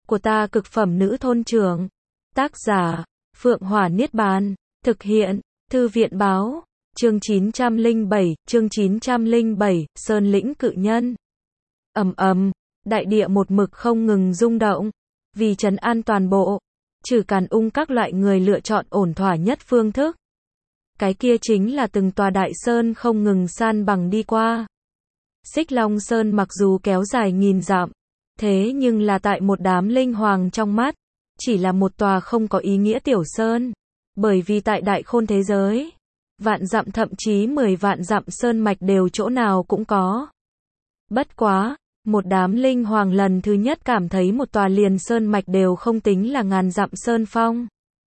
của ta cực phẩm nữ thôn trưởng. Tác giả, Phượng Hỏa Niết Bàn. Thực hiện, Thư viện báo. Chương 907, Sơn lĩnh cự nhân. Ầm ầm, đại địa một mực không ngừng rung động. Vì trấn an toàn bộ, Trừ Càn Ung các loại người lựa chọn ổn thỏa nhất phương thức. Cái kia chính là từng tòa đại sơn không ngừng san bằng đi qua. Xích Long Sơn mặc dù kéo dài nghìn dặm, thế nhưng là tại một đám linh hoàng trong mắt, chỉ là một tòa không có ý nghĩa tiểu sơn. Bởi vì tại đại khôn thế giới, vạn dặm thậm chí 10 vạn dặm sơn mạch đều chỗ nào cũng có. Bất quá, một đám linh hoàng lần thứ nhất cảm thấy một tòa liền sơn mạch đều không tính là ngàn dặm sơn phong.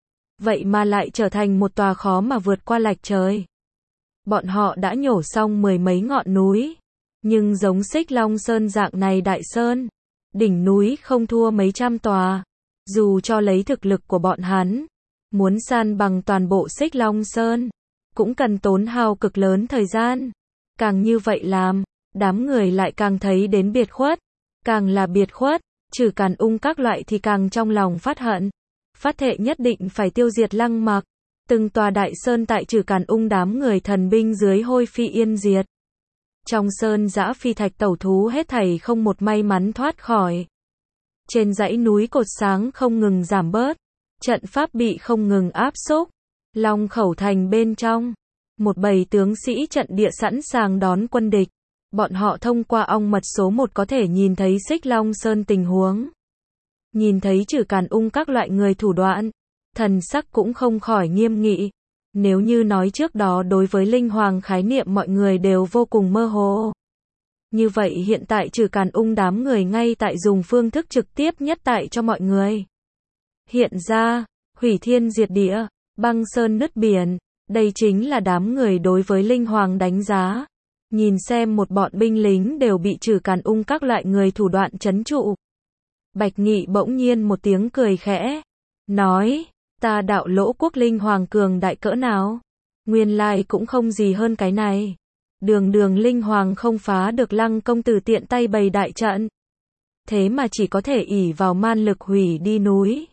Vậy mà lại trở thành một tòa khó mà vượt qua lạch trời. Bọn họ đã nhổ xong 10 mấy ngọn núi, nhưng giống Xích Long Sơn dạng này đại sơn, đỉnh núi không thua mấy trăm tòa. Dù cho lấy thực lực của bọn hắn, muốn san bằng toàn bộ Xích Long Sơn, cũng cần tốn hao cực lớn thời gian. Càng như vậy làm, đám người lại càng thấy đến biệt khuất. Càng là biệt khuất, Trừ Càn Ung các loại thì càng trong lòng phát hận. Phát thệ nhất định phải tiêu diệt Lăng Mặc. Từng tòa đại sơn tại Trừ Càn Ung đám người thần binh dưới hôi phi yên diệt. Trong sơn giã phi thạch tẩu thú hết thảy không một may mắn thoát khỏi. Trên dãy núi cột sáng không ngừng giảm bớt. Trận pháp bị không ngừng áp xúc. Long Khẩu thành bên trong, một bầy tướng sĩ trận địa sẵn sàng đón quân địch. Bọn họ thông qua ong mật số 1 có thể nhìn thấy Xích Long Sơn tình huống. Nhìn thấy Trừ Càn Ung các loại người thủ đoạn, thần sắc cũng không khỏi nghiêm nghị. Nếu như nói trước đó đối với linh hoàng khái niệm mọi người đều vô cùng mơ hồ. Như vậy hiện tại Trừ Càn Ung đám người ngay tại dùng phương thức trực tiếp nhất tại cho mọi người. Hiện ra, hủy thiên diệt địa, băng sơn nứt biển, đây chính là đám người đối với linh hoàng đánh giá. Nhìn xem một bọn binh lính đều bị Trừ Càn Ung các loại người thủ đoạn trấn trụ. Bạch Nghị bỗng nhiên một tiếng cười khẽ, nói, ta đạo Lỗ quốc linh hoàng cường đại cỡ nào? Nguyên lai cũng không gì hơn cái này. Đường đường linh hoàng không phá được Lăng công tử tiện tay bày đại trận. Thế mà chỉ có thể ỷ vào man lực hủy đi núi.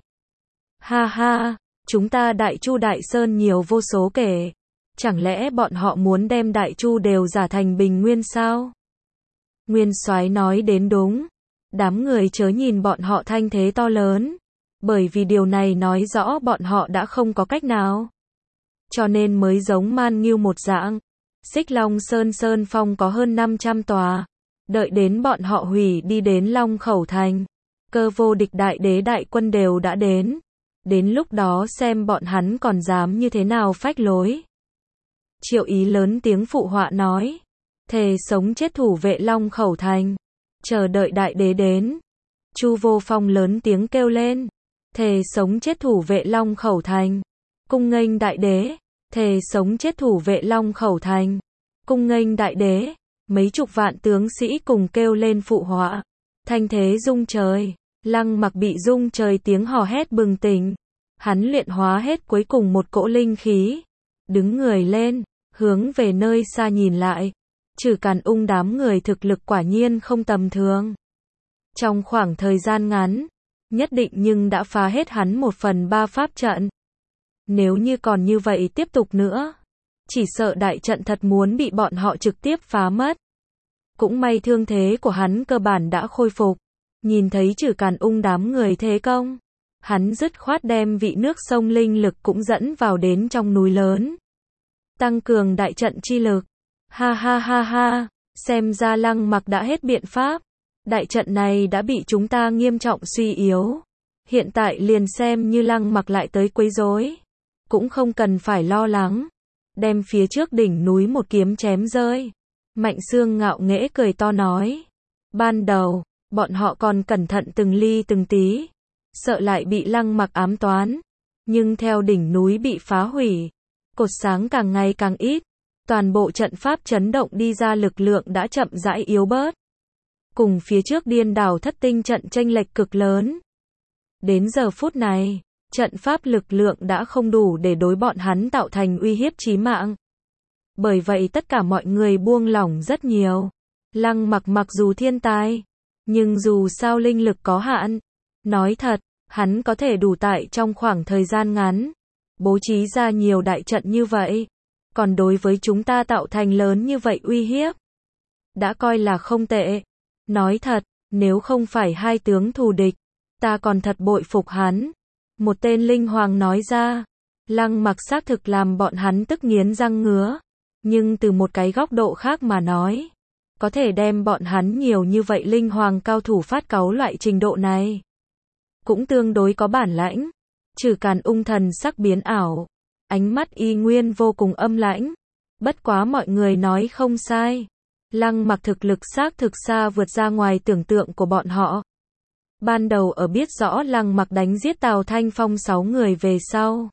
Ha ha, chúng ta Đại Chu Đại Sơn nhiều vô số kể. Chẳng lẽ bọn họ muốn đem Đại Chu đều giả thành Bình Nguyên sao? Nguyên Soái nói đến đúng. Đám người chớ nhìn bọn họ thanh thế to lớn. Bởi vì điều này nói rõ bọn họ đã không có cách nào. Cho nên mới giống Man Ngưu một dạng. Xích Long Sơn Sơn Phong có hơn 500 tòa. Đợi đến bọn họ hủy đi đến Long Khẩu Thành. Cơ vô địch đại đế đại quân đều đã đến. Đến lúc đó xem bọn hắn còn dám như thế nào phách lối. Triệu Ý lớn tiếng phụ họa nói. Thề sống chết thủ vệ Long Khẩu Thành. Chờ đợi đại đế đến. Chu Vô Phong lớn tiếng kêu lên. Thề sống chết thủ vệ Long Khẩu Thành. Cung nghênh đại đế. Thề sống chết thủ vệ Long Khẩu Thành. Cung nghênh đại đế. Mấy chục vạn tướng sĩ cùng kêu lên phụ họa. Thanh thế rung trời. Lăng Mặc bị rung trời tiếng hò hét bừng tỉnh. Hắn luyện hóa hết cuối cùng một cỗ linh khí. Đứng người lên, hướng về nơi xa nhìn lại. Trừ Càn Ung đám người thực lực quả nhiên không tầm thường. Trong khoảng thời gian ngắn, nhất định nhưng đã phá hết hắn 1/3 pháp trận. Nếu như còn như vậy tiếp tục nữa, chỉ sợ đại trận thật muốn bị bọn họ trực tiếp phá mất. Cũng may thương thế của hắn cơ bản đã khôi phục. Nhìn thấy Trừ Càn Ung đám người thế công, hắn dứt khoát đem vị nước sông linh lực cũng dẫn vào đến trong núi lớn. Tăng cường đại trận chi lực. Ha ha ha ha, xem ra Lăng Mặc đã hết biện pháp. Đại trận này đã bị chúng ta nghiêm trọng suy yếu. Hiện tại liền xem như Lăng Mặc lại tới quấy rối, cũng không cần phải lo lắng. Đem phía trước đỉnh núi một kiếm chém rơi. Mạnh Xương ngạo nghễ cười to nói. Ban đầu, bọn họ còn cẩn thận từng ly từng tí, sợ lại bị Lăng Mặc ám toán. Nhưng theo đỉnh núi bị phá hủy, cột sáng càng ngày càng ít, toàn bộ trận pháp chấn động đi ra lực lượng đã chậm rãi yếu bớt. Cùng phía trước Điên Đảo Thất Tinh trận chênh lệch cực lớn. Đến giờ phút này, trận pháp lực lượng đã không đủ để đối bọn hắn tạo thành uy hiếp chí mạng. Bởi vậy tất cả mọi người buông lỏng rất nhiều. Lăng Mặc mặc dù thiên tài, nhưng dù sao linh lực có hạn, Nói thật, hắn có thể đủ tại trong khoảng thời gian ngắn, bố trí ra nhiều đại trận như vậy, còn đối với chúng ta tạo thành lớn như vậy uy hiếp. Đã coi là không tệ. Nói thật, nếu không phải hai tướng thù địch, ta còn thật bội phục hắn. Một tên linh hoàng nói ra, Lăng Mặc xác thực làm bọn hắn tức nghiến răng ngứa. Nhưng từ một cái góc độ khác mà nói, có thể đem bọn hắn nhiều như vậy linh hoàng cao thủ phát cáu loại trình độ này, cũng tương đối có bản lãnh. Trừ Càn Ung thần sắc biến ảo, ánh mắt y nguyên vô cùng âm lãnh. Bất quá mọi người nói không sai, Lăng Mặc thực lực xác thực xa vượt ra ngoài tưởng tượng của bọn họ. Ban đầu ở biết rõ Lăng Mặc đánh giết Tào Thanh Phong 6 người về sau,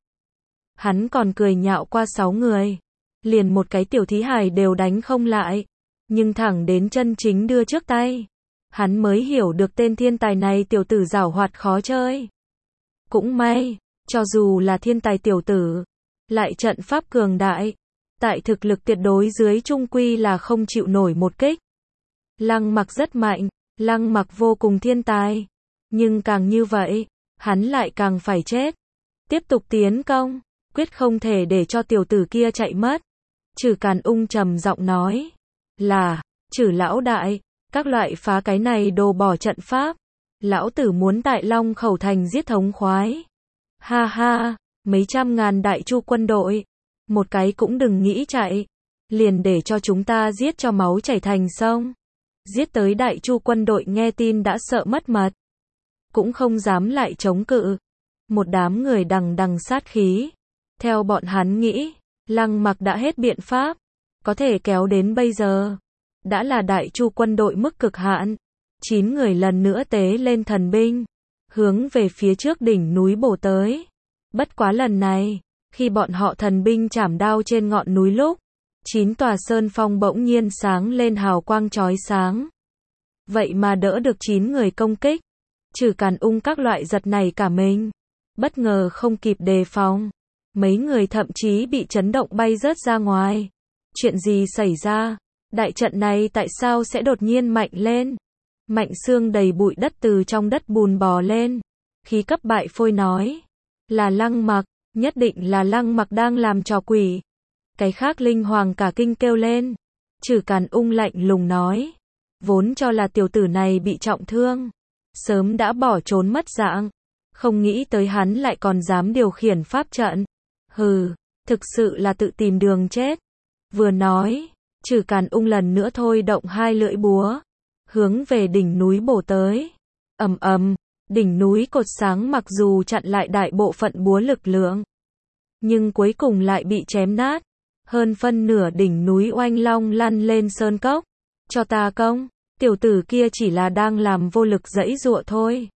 hắn còn cười nhạo qua 6 người, liền một cái tiểu thí hài đều đánh không lại. Nhưng thẳng đến chân chính đưa trước tay, hắn mới hiểu được tên thiên tài này tiểu tử giảo hoạt khó chơi. Cũng may, cho dù là thiên tài tiểu tử, lại trận pháp cường đại, tại thực lực tuyệt đối dưới trung quy là không chịu nổi một kích. Lăng Mặc rất mạnh, Lăng Mặc vô cùng thiên tài, nhưng càng như vậy, hắn lại càng phải chết. Tiếp tục tiến công, quyết không thể để cho tiểu tử kia chạy mất. Trừ Càn Ung trầm giọng nói, là, Trừ lão đại, các loại phá cái này đồ bỏ trận pháp. Lão tử muốn tại Long Khẩu Thành giết thống khoái. Ha ha, mấy trăm ngàn đại chu quân đội, một cái cũng đừng nghĩ chạy, liền để cho chúng ta giết cho máu chảy thành sông. Giết tới đại chu quân đội nghe tin đã sợ mất mật, cũng không dám lại chống cự. Một đám người đằng đằng sát khí. Theo bọn hắn nghĩ, Lăng Mặc đã hết biện pháp, có thể kéo đến bây giờ, đã là đại chu quân đội mức cực hạn. 9 người lần nữa tế lên thần binh, hướng về phía trước đỉnh núi bổ tới. Bất quá lần này, khi bọn họ thần binh chảm đao trên ngọn núi lúc, 9 tòa sơn phong bỗng nhiên sáng lên hào quang chói sáng. Vậy mà đỡ được 9 người công kích. Trừ Càn Ung các loại giật nảy cả mình, bất ngờ không kịp đề phòng. Mấy người thậm chí bị chấn động bay rớt ra ngoài. Chuyện gì xảy ra? Đại trận này tại sao sẽ đột nhiên mạnh lên? Mạnh Xương đầy bụi đất từ trong đất bùn bò lên. Khí cấp bại phôi nói, là Lăng Mặc, nhất định là Lăng Mặc đang làm trò quỷ. Cái khác linh hoàng cả kinh kêu lên. Trừ Càn Ung lạnh lùng nói, vốn cho là tiểu tử này bị trọng thương, sớm đã bỏ trốn mất dạng, không nghĩ tới hắn lại còn dám điều khiển pháp trận. Hừ, thực sự là tự tìm đường chết. Vừa nói, Trừ Càn Ung lần nữa thôi động hai lưỡi búa, hướng về đỉnh núi bổ tới. Ầm ầm, đỉnh núi cột sáng mặc dù chặn lại đại bộ phận búa lực lượng, nhưng cuối cùng lại bị chém nát. Hơn phân nửa đỉnh núi oanh long lăn lên sơn cốc. Cho ta công, tiểu tử kia chỉ là đang làm vô lực giãy giụa thôi.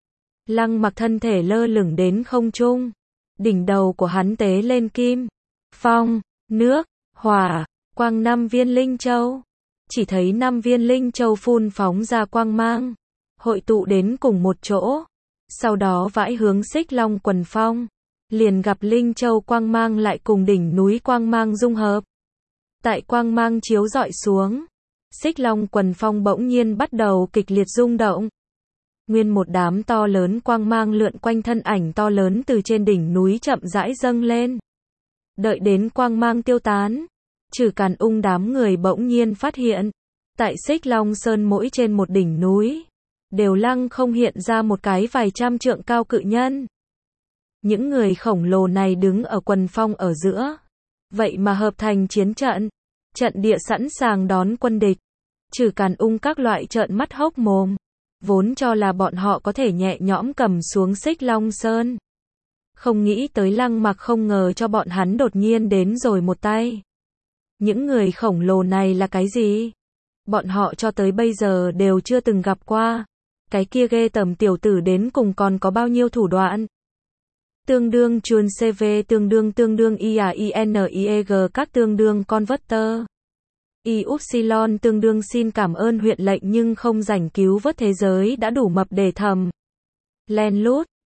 Lăng Mặc thân thể lơ lửng đến không trung, đỉnh đầu của hắn tế lên kim, phong, nước, hỏa, quang 5 viên linh châu. Chỉ thấy 5 viên linh châu phun phóng ra quang mang, hội tụ đến cùng một chỗ, sau đó vãi hướng Xích Long Quần Phong, liền gặp linh châu quang mang lại cùng đỉnh núi quang mang dung hợp. Tại quang mang chiếu rọi xuống, Xích Long Quần Phong bỗng nhiên bắt đầu kịch liệt rung động. Nguyên một đám to lớn quang mang lượn quanh thân ảnh to lớn từ trên đỉnh núi chậm rãi dâng lên. Đợi đến quang mang tiêu tán, Trừ Càn Ung đám người bỗng nhiên phát hiện, tại Xích Long Sơn mỗi trên một đỉnh núi, đều lăng không hiện ra một cái vài trăm trượng cao cự nhân. Những người khổng lồ này đứng ở quần phong ở giữa, vậy mà hợp thành chiến trận, trận địa sẵn sàng đón quân địch. Trừ Càn Ung các loại trợn mắt hốc mồm, vốn cho là bọn họ có thể nhẹ nhõm cầm xuống Xích Long Sơn. Không nghĩ tới Lăng Mặc không ngờ cho bọn hắn đột nhiên đến rồi một tay. Những người khổng lồ này là cái gì? Bọn họ cho tới bây giờ đều chưa từng gặp qua. Cái kia ghê tởm tiểu tử đến cùng còn có bao nhiêu thủ đoạn? Tương đương chuồn CV tương đương IAINIEG các tương đương converter. Yupsilon tương đương xin cảm ơn huyện lệnh nhưng không rảnh cứu vớt thế giới đã đủ mập để thầm. Len lút,